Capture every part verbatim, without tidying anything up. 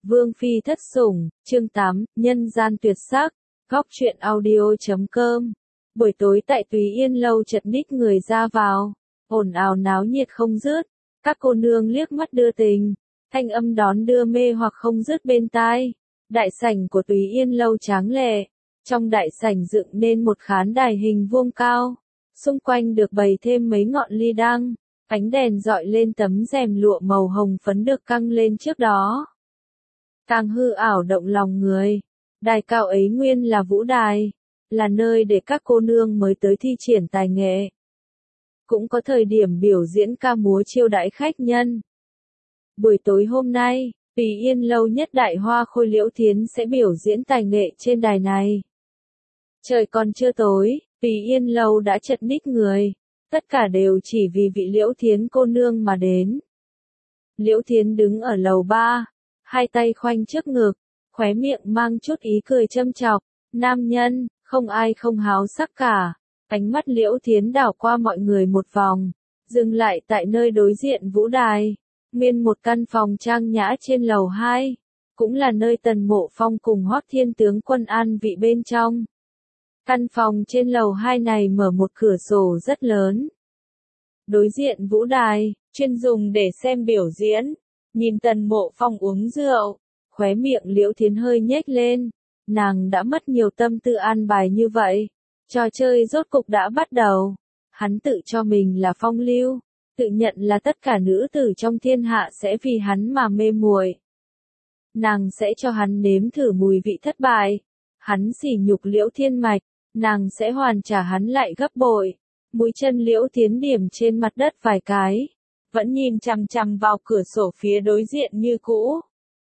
Vương phi thất sủng, chương tám, nhân gian tuyệt sắc, góc truyện audio chấm com. Buổi tối tại Túy Yên lâu chật ních người ra vào, ồn ào náo nhiệt không dứt, các cô nương liếc mắt đưa tình, thanh âm đón đưa mê hoặc không dứt bên tai. Đại sảnh của Túy Yên lâu tráng lệ, trong đại sảnh dựng nên một khán đài hình vuông cao, xung quanh được bày thêm mấy ngọn ly đăng, ánh đèn dọi lên tấm rèm lụa màu hồng phấn được căng lên trước đó. Càng hư ảo động lòng người, đài cao ấy nguyên là vũ đài, là nơi để các cô nương mới tới thi triển tài nghệ. Cũng có thời điểm biểu diễn ca múa chiêu đãi khách nhân. Buổi tối hôm nay, Túy Yên lâu nhất đại hoa khôi Liễu Thiến sẽ biểu diễn tài nghệ trên đài này. Trời còn chưa tối, Túy Yên lâu đã chật ních người, tất cả đều chỉ vì vị Liễu Thiến cô nương mà đến. Liễu Thiến đứng ở lầu ba, hai tay khoanh trước ngực, khóe miệng mang chút ý cười châm chọc, nam nhân, không ai không háo sắc cả. Ánh mắt Liễu Thiến đảo qua mọi người một vòng, dừng lại tại nơi đối diện vũ đài, nguyên một căn phòng trang nhã trên lầu hai, cũng là nơi Tần Mộ Phong cùng Hoắc Thiên tướng quân an vị bên trong. Căn phòng trên lầu hai này mở một cửa sổ rất lớn. Đối diện vũ đài, chuyên dùng để xem biểu diễn, nhìn Tần Mộ Phong uống rượu, khóe miệng Liễu Thiến hơi nhếch lên, nàng đã mất nhiều tâm tư an bài như vậy. Trò chơi rốt cục đã bắt đầu, hắn tự cho mình là phong lưu, tự nhận là tất cả nữ tử trong thiên hạ sẽ vì hắn mà mê muội. Nàng sẽ cho hắn nếm thử mùi vị thất bại, hắn sỉ nhục Liễu Thiên Mạch, nàng sẽ hoàn trả hắn lại gấp bội. Mũi chân Liễu Thiến điểm trên mặt đất vài cái, vẫn nhìn chằm chằm vào cửa sổ phía đối diện như cũ.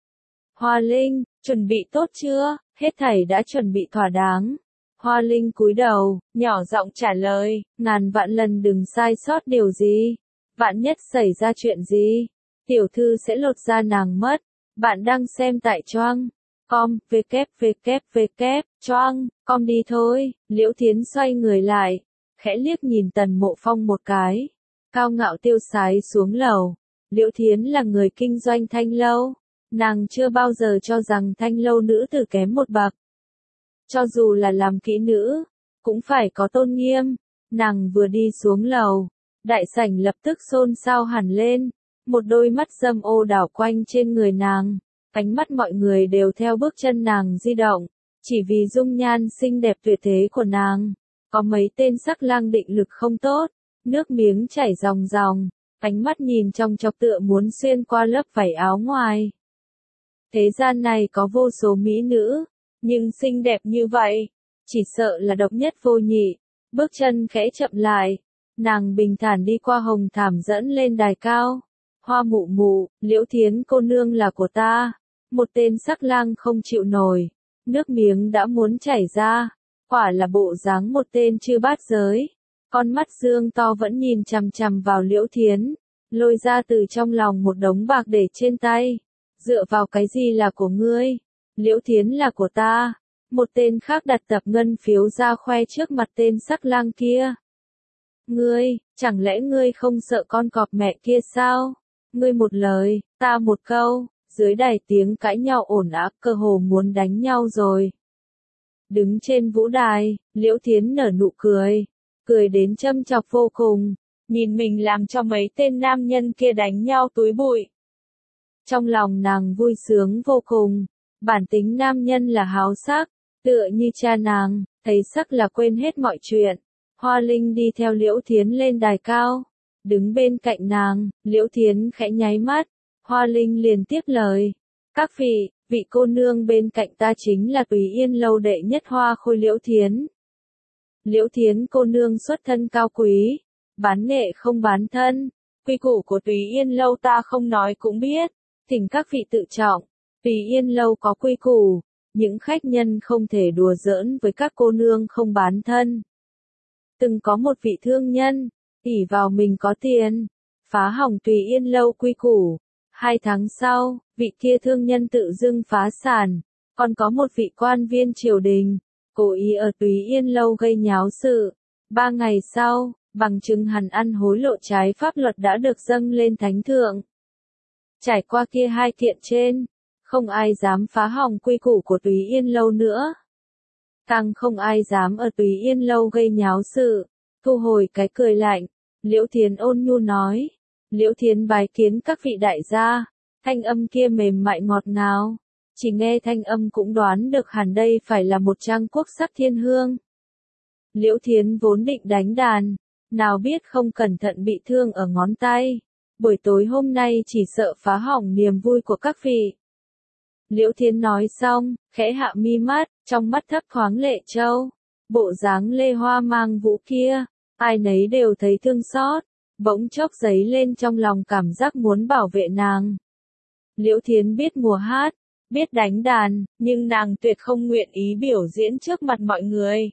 Hoa Linh, chuẩn bị tốt chưa? Hết thảy đã chuẩn bị thỏa đáng. Hoa Linh cúi đầu, nhỏ giọng trả lời, ngàn vạn lần đừng sai sót điều gì. Vạn nhất xảy ra chuyện gì, tiểu thư sẽ lột da nàng mất. Bạn đang xem tại Choang com, www, Choang com đi thôi. Liễu Thiến xoay người lại, khẽ liếc nhìn Tần Mộ Phong một cái, cao ngạo tiêu sái xuống lầu. Liễu Thiến là người kinh doanh thanh lâu, nàng chưa bao giờ cho rằng thanh lâu nữ tử kém một bậc. Cho dù là làm kỹ nữ, cũng phải có tôn nghiêm. Nàng vừa đi xuống lầu, đại sảnh lập tức xôn xao hẳn lên, một đôi mắt dâm ô đảo quanh trên người nàng, ánh mắt mọi người đều theo bước chân nàng di động, chỉ vì dung nhan xinh đẹp tuyệt thế của nàng. Có mấy tên sắc lang định lực không tốt, nước miếng chảy ròng ròng, ánh mắt nhìn trong chọc tựa muốn xuyên qua lớp vải áo ngoài. Thế gian này có vô số mỹ nữ, nhưng xinh đẹp như vậy, chỉ sợ là độc nhất vô nhị. Bước chân khẽ chậm lại, nàng bình thản đi qua hồng thảm dẫn lên đài cao. Hoa mụ mụ, Liễu Thiến cô nương là của ta. Một tên sắc lang không chịu nổi, nước miếng đã muốn chảy ra, quả là bộ dáng một tên chư bát giới. Con mắt dương to vẫn nhìn chằm chằm vào Liễu Thiến, lôi ra từ trong lòng một đống bạc để trên tay. Dựa vào cái gì là của ngươi? Liễu Thiến là của ta. Một tên khác đặt tập ngân phiếu ra khoe trước mặt tên sắc lang kia. Ngươi, chẳng lẽ ngươi không sợ con cọp mẹ kia sao? Ngươi một lời, ta một câu, dưới đài tiếng cãi nhau ồn ào, cơ hồ muốn đánh nhau rồi. Đứng trên vũ đài, Liễu Thiến nở nụ cười, cười đến châm chọc vô cùng, nhìn mình làm cho mấy tên nam nhân kia đánh nhau túi bụi. Trong lòng nàng vui sướng vô cùng, bản tính nam nhân là háo sắc, tựa như cha nàng, thấy sắc là quên hết mọi chuyện. Hoa Linh đi theo Liễu Thiến lên đài cao, đứng bên cạnh nàng, Liễu Thiến khẽ nháy mắt, Hoa Linh liền tiếp lời, các vị, vị cô nương bên cạnh ta chính là Túy Yên lâu đệ nhất hoa khôi Liễu Thiến. Liễu Thiến cô nương xuất thân cao quý, bán nghệ không bán thân, quy củ của Túy Yên lâu ta không nói cũng biết, thỉnh các vị tự trọng. Túy Yên lâu có quy củ, những khách nhân không thể đùa giỡn với các cô nương không bán thân. Từng có một vị thương nhân, ỷ vào mình có tiền, phá hỏng Túy Yên lâu quy củ. Hai tháng sau, vị kia thương nhân tự dưng phá sản, còn có một vị quan viên triều đình, cố ý ở Túy Yên lâu gây nháo sự. Ba ngày sau, bằng chứng hắn ăn hối lộ trái pháp luật đã được dâng lên thánh thượng. Trải qua kia hai kiện trên, Không ai dám phá hỏng quy củ của Túy Yên Lâu nữa. Càng không ai dám ở Túy Yên Lâu gây nháo sự. Thu hồi cái cười lạnh, Liễu Thiến ôn nhu nói. Liễu Thiến bái kiến các vị đại gia. Thanh âm kia mềm mại ngọt ngào. Chỉ nghe thanh âm cũng đoán được hẳn đây phải là một trang quốc sắc thiên hương. Liễu Thiến vốn định đánh đàn, nào biết không cẩn thận bị thương ở ngón tay. Buổi tối hôm nay chỉ sợ phá hỏng niềm vui của các vị. Liễu Thiến nói xong, khẽ hạ mi mắt, trong mắt thấp thoáng lệ châu. Bộ dáng lê hoa mang vũ kia, ai nấy đều thấy thương xót, bỗng chốc dấy lên trong lòng cảm giác muốn bảo vệ nàng. Liễu Thiến biết mùa hát, biết đánh đàn, nhưng nàng tuyệt không nguyện ý biểu diễn trước mặt mọi người.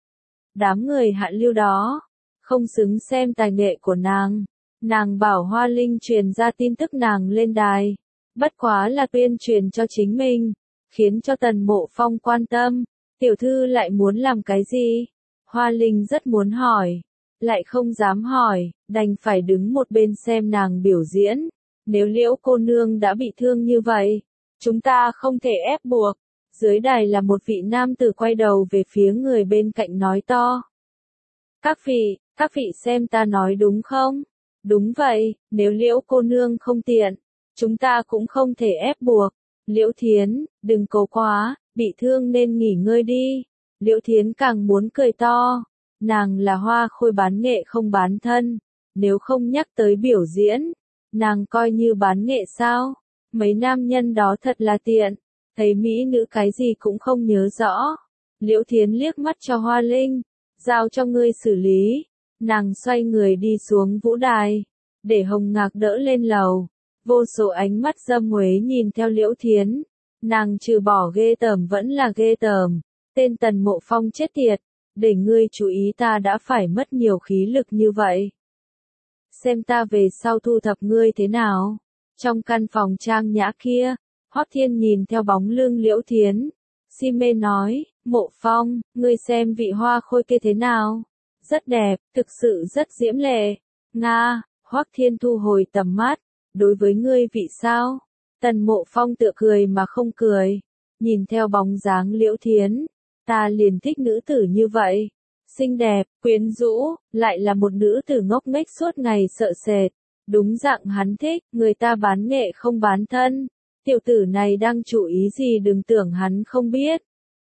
Đám người hạ lưu đó, không xứng xem tài nghệ của nàng. Nàng bảo Hoa Linh truyền ra tin tức nàng lên đài. Bất quá là tuyên truyền cho chính mình, khiến cho Tần Mộ Phong quan tâm. Tiểu thư lại muốn làm cái gì? Hoa Linh rất muốn hỏi, lại không dám hỏi, đành phải đứng một bên xem nàng biểu diễn. Nếu Liễu cô nương đã bị thương như vậy, chúng ta không thể ép buộc. Dưới đài là một vị nam tử quay đầu về phía người bên cạnh nói to. Các vị, các vị xem ta nói đúng không? Đúng vậy, nếu Liễu cô nương không tiện, chúng ta cũng không thể ép buộc. Liễu Thiến, đừng cố quá, bị thương nên nghỉ ngơi đi. Liễu Thiến càng muốn cười to. Nàng là hoa khôi bán nghệ không bán thân. Nếu không nhắc tới biểu diễn, nàng coi như bán nghệ sao? Mấy nam nhân đó thật là tiện. Thấy mỹ nữ cái gì cũng không nhớ rõ. Liễu Thiến liếc mắt cho Hoa Linh. Giao cho ngươi xử lý. Nàng xoay người đi xuống vũ đài. Để Hồng Ngạc đỡ lên lầu. Vô số ánh mắt dâm uế nhìn theo Liễu Thiến. Nàng trừ bỏ ghê tởm vẫn là ghê tởm. Tên Tần Mộ Phong chết tiệt. Để ngươi chú ý ta đã phải mất nhiều khí lực như vậy. Xem ta về sau thu thập ngươi thế nào. Trong căn phòng trang nhã kia, Hoắc Thiên nhìn theo bóng lưng Liễu Thiến. Si mê nói, Mộ Phong, ngươi xem vị hoa khôi kia thế nào? Rất đẹp, thực sự rất diễm lệ. Nga, Hoắc Thiên thu hồi tầm mắt. Đối với ngươi vị sao? Tần Mộ Phong tựa cười mà không cười. Nhìn theo bóng dáng Liễu Thiến. Ta liền thích nữ tử như vậy. Xinh đẹp, quyến rũ, lại là một nữ tử ngốc nghếch suốt ngày sợ sệt. Đúng dạng hắn thích, người ta bán nghệ không bán thân. Tiểu tử này đang chú ý gì đừng tưởng hắn không biết.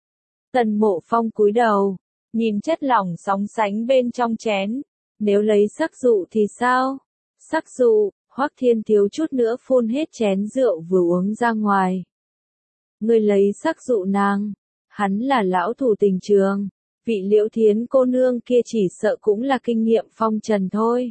Tần Mộ Phong cúi đầu, nhìn chất lỏng sóng sánh bên trong chén. Nếu lấy sắc dụ thì sao? Sắc dụ, Hoắc Thiên thiếu chút nữa phun hết chén rượu vừa uống ra ngoài. Người lấy sắc dụ nàng, hắn là lão thủ tình trường. Vị Liễu Thiến cô nương kia chỉ sợ cũng là kinh nghiệm phong trần thôi.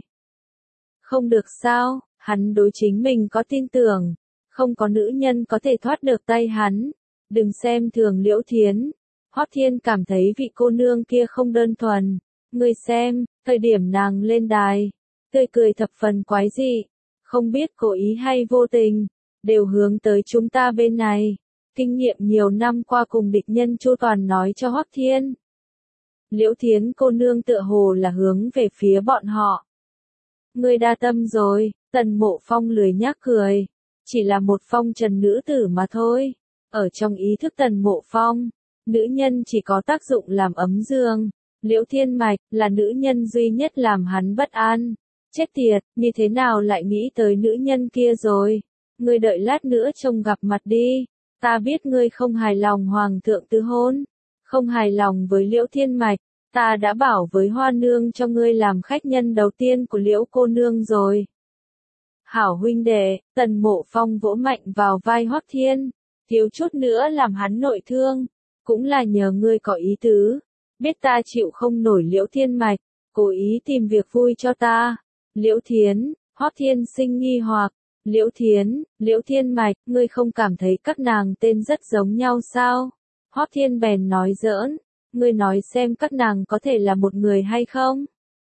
Không được sao, hắn đối chính mình có tin tưởng. Không có nữ nhân có thể thoát được tay hắn. Đừng xem thường Liễu Thiến. Hoắc Thiên cảm thấy vị cô nương kia không đơn thuần. Ngươi xem, thời điểm nàng lên đài, tươi cười thập phần quái dị. Không biết cố ý hay vô tình, đều hướng tới chúng ta bên này. Kinh nghiệm nhiều năm qua cùng địch nhân chu toàn nói cho Hoắc Thiên. Liễu Thiến cô nương tựa hồ là hướng về phía bọn họ. Ngươi đa tâm rồi, Tần Mộ Phong lười nhác cười. Chỉ là một phong trần nữ tử mà thôi. Ở trong ý thức Tần Mộ Phong, nữ nhân chỉ có tác dụng làm ấm giường. Liễu Thiên Mạch là nữ nhân duy nhất làm hắn bất an. Chết tiệt, như thế nào lại nghĩ tới nữ nhân kia rồi? Ngươi đợi lát nữa trông gặp mặt đi. Ta biết ngươi không hài lòng Hoàng thượng tứ hôn. Không hài lòng với Liễu Thiên Mạch. Ta đã bảo với Hoa Nương cho ngươi làm khách nhân đầu tiên của Liễu cô nương rồi. Hảo huynh đệ, Tần Mộ Phong vỗ mạnh vào vai Hoắc Thiên. Thiếu chút nữa làm hắn nội thương. Cũng là nhờ ngươi có ý tứ. Biết ta chịu không nổi Liễu Thiên Mạch. Cố ý tìm việc vui cho ta. Liễu Thiến, Hoắc Thiên sinh nghi hoặc. Liễu Thiến, Liễu Thiên Mạch, ngươi không cảm thấy các nàng tên rất giống nhau sao? Hoắc Thiên bèn nói giỡn. Ngươi nói xem các nàng có thể là một người hay không?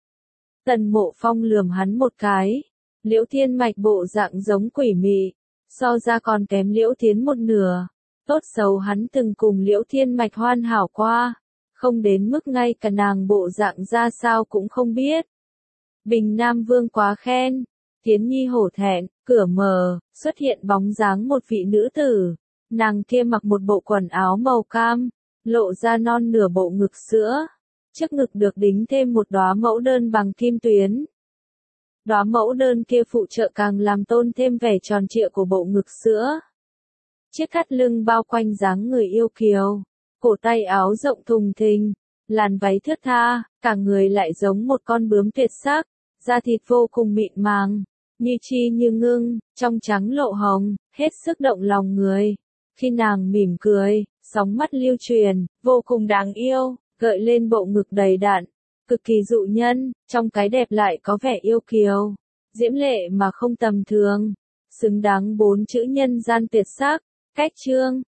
Tần Mộ Phong lườm hắn một cái. Liễu Thiên Mạch bộ dạng giống quỷ mị. So ra còn kém Liễu Thiến một nửa. Tốt xấu hắn từng cùng Liễu Thiên Mạch hoàn hảo qua. Không đến mức ngay cả nàng bộ dạng ra sao cũng không biết. Bình Nam Vương quá khen. Thiến Nhi hổ thẹn, cửa mở, xuất hiện bóng dáng một vị nữ tử. Nàng kia mặc một bộ quần áo màu cam, lộ ra non nửa bộ ngực sữa. Trước ngực được đính thêm một đóa mẫu đơn bằng kim tuyến. Đóa mẫu đơn kia phụ trợ càng làm tôn thêm vẻ tròn trịa của bộ ngực sữa. Chiếc thắt lưng bao quanh dáng người yêu kiều, cổ tay áo rộng thùng thình, làn váy thướt tha, cả người lại giống một con bướm tuyệt sắc, da thịt vô cùng mịn màng, như chi như ngưng, trong trắng lộ hồng, hết sức động lòng người. Khi nàng mỉm cười, sóng mắt lưu truyền, vô cùng đáng yêu, gợi lên bộ ngực đầy đặn, cực kỳ dụ nhân, trong cái đẹp lại có vẻ yêu kiều, diễm lệ mà không tầm thường, xứng đáng bốn chữ nhân gian tuyệt sắc. Cách chương